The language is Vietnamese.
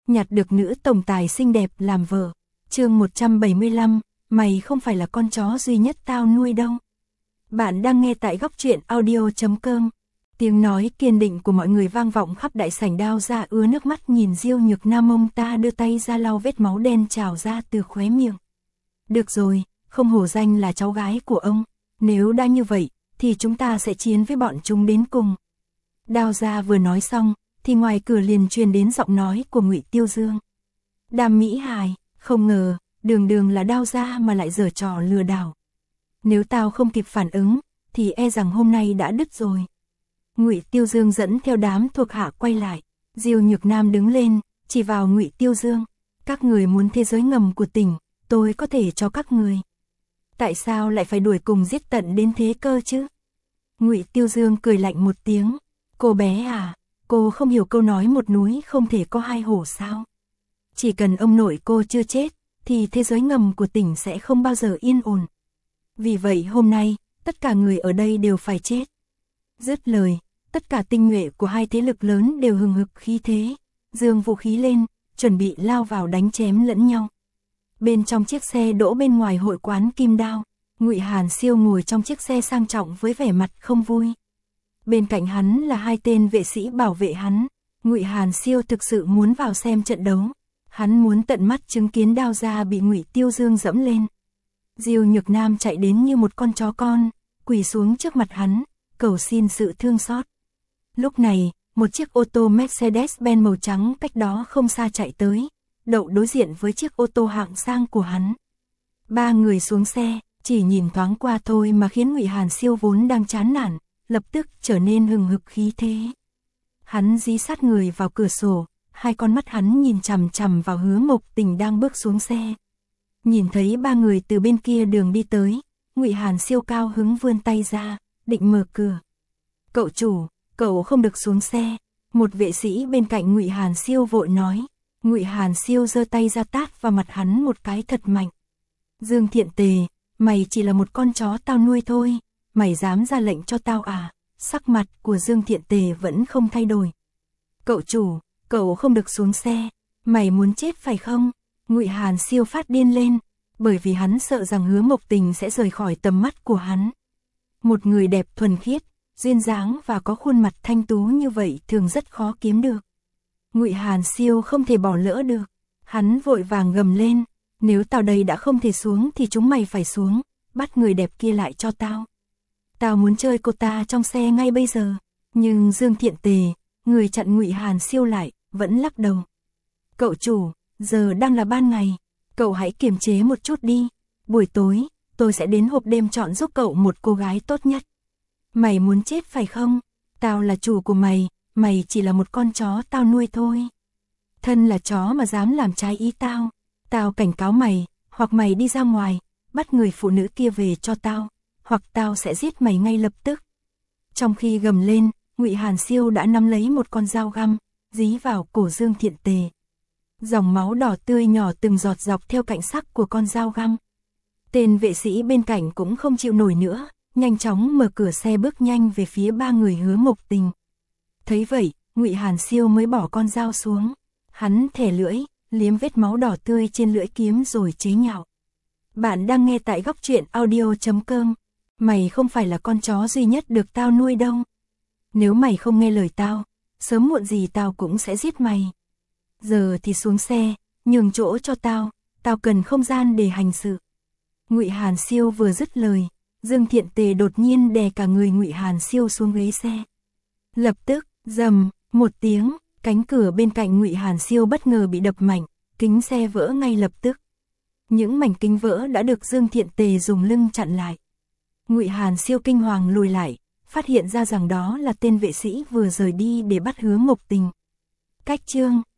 nhặt được nữ tổng tài xinh đẹp làm vợ. Chương 175, mày không phải là con chó duy nhất tao nuôi đâu. Bạn đang nghe tại Góc Truyện Audio.com. Tiếng nói kiên định của mọi người vang vọng khắp đại sảnh. Đao Gia ứa nước mắt nhìn Diêu Nhược Nam, ông ta đưa tay ra lau vết máu đen trào ra từ khóe miệng. Được rồi, không hổ danh là cháu gái của ông, nếu đã như vậy, thì chúng ta sẽ chiến với bọn chúng đến cùng. Đao Gia vừa nói xong, thì ngoài cửa liền truyền đến giọng nói của Ngụy Tiêu Dương. Đàm Mỹ Hài, không ngờ, đường là Đao Gia mà lại giở trò lừa đảo. Nếu tao không kịp phản ứng, thì e rằng hôm nay đã đứt rồi. Ngụy Tiêu Dương dẫn theo đám thuộc hạ quay lại. Diêu Nhược Nam đứng lên, chỉ vào Ngụy Tiêu Dương. Các người muốn thế giới ngầm của tỉnh, tôi có thể cho các người. Tại sao lại phải đuổi cùng giết tận đến thế cơ chứ? Ngụy Tiêu Dương cười lạnh một tiếng. Cô bé à, cô không hiểu câu nói một núi không thể có hai hổ sao? Chỉ cần ông nội cô chưa chết, thì thế giới ngầm của tỉnh sẽ không bao giờ yên ổn. Vì vậy hôm nay, tất cả người ở đây đều phải chết. Dứt lời, tất cả tinh nhuệ của hai thế lực lớn đều hừng hực khí thế, giương vũ khí lên, chuẩn bị lao vào đánh chém lẫn nhau. Bên trong chiếc xe đỗ bên ngoài hội quán Kim Đao, Ngụy Hàn Siêu ngồi trong chiếc xe sang trọng với vẻ mặt không vui. Bên cạnh hắn là hai tên vệ sĩ bảo vệ hắn. Ngụy Hàn Siêu thực sự muốn vào xem trận đấu. Hắn muốn tận mắt chứng kiến Đao Gia bị Ngụy Tiêu Dương dẫm lên. Diêu Nhược Nam chạy đến như một con chó con, quỳ xuống trước mặt hắn, cầu xin sự thương xót. Lúc này, một chiếc ô tô Mercedes-Benz màu trắng cách đó không xa chạy tới, đậu đối diện với chiếc ô tô hạng sang của hắn. Ba người xuống xe, chỉ nhìn thoáng qua thôi mà khiến Ngụy Hàn Siêu vốn đang chán nản, lập tức trở nên hừng hực khí thế. Hắn dí sát người vào cửa sổ, hai con mắt hắn nhìn chằm chằm vào Hứa Mộc Tình đang bước xuống xe. Nhìn thấy ba người từ bên kia đường đi tới, Ngụy Hàn Siêu cao hứng vươn tay ra, định mở cửa. Cậu chủ, cậu không được xuống xe. Một vệ sĩ bên cạnh Ngụy Hàn Siêu vội nói. Ngụy Hàn Siêu giơ tay ra tát vào mặt hắn một cái thật mạnh. Dương Thiện Tề, mày chỉ là một con chó tao nuôi thôi, mày dám ra lệnh cho tao à? Sắc mặt của Dương Thiện Tề vẫn không thay đổi. Cậu chủ, cậu không được xuống xe, mày muốn chết phải không? Ngụy Hàn Siêu phát điên lên, bởi vì hắn sợ rằng Hứa Mộc Tình sẽ rời khỏi tầm mắt của hắn. Một người đẹp thuần khiết, duyên dáng và có khuôn mặt thanh tú như vậy thường rất khó kiếm được. Ngụy Hàn Siêu không thể bỏ lỡ được, hắn vội vàng gầm lên, nếu tao đây đã không thể xuống thì chúng mày phải xuống, bắt người đẹp kia lại cho tao. Tao muốn chơi cô ta trong xe ngay bây giờ. Nhưng Dương Thiện Tề, người chặn Ngụy Hàn Siêu lại, vẫn lắc đầu. Cậu chủ, giờ đang là ban ngày, cậu hãy kiềm chế một chút đi. Buổi tối, tôi sẽ đến hộp đêm chọn giúp cậu một cô gái tốt nhất. Mày muốn chết phải không? Tao là chủ của mày, mày chỉ là một con chó tao nuôi thôi. Thân là chó mà dám làm trái ý tao, tao cảnh cáo mày, hoặc mày đi ra ngoài, bắt người phụ nữ kia về cho tao, hoặc tao sẽ giết mày ngay lập tức. Trong khi gầm lên, Ngụy Hàn Siêu đã nắm lấy một con dao găm, dí vào cổ Dương Thiện Tề. Dòng máu đỏ tươi nhỏ từng giọt dọc theo cạnh sắc của con dao găm. Tên vệ sĩ bên cạnh cũng không chịu nổi nữa, nhanh chóng mở cửa xe bước nhanh về phía ba người Hứa Mộc Tình. Thấy vậy, Ngụy Hàn Siêu mới bỏ con dao xuống. Hắn thè lưỡi, liếm vết máu đỏ tươi trên lưỡi kiếm rồi chế nhạo. Bạn đang nghe tại Góc Truyện Audio.com. Mày không phải là con chó duy nhất được tao nuôi đâu. Nếu mày không nghe lời tao, sớm muộn gì tao cũng sẽ giết mày. Giờ thì xuống xe, nhường chỗ cho tao, tao cần không gian để hành sự. Ngụy Hàn Siêu vừa dứt lời, Dương Thiện Tề đột nhiên đè cả người Ngụy Hàn Siêu xuống ghế xe. Lập tức, rầm một tiếng, cánh cửa bên cạnh Ngụy Hàn Siêu bất ngờ bị đập mạnh, kính xe vỡ ngay lập tức. Những mảnh kính vỡ đã được Dương Thiện Tề dùng lưng chặn lại. Ngụy Hàn Siêu kinh hoàng lùi lại, phát hiện ra rằng đó là tên vệ sĩ vừa rời đi để bắt Hứa Mộc Tình. Cách chương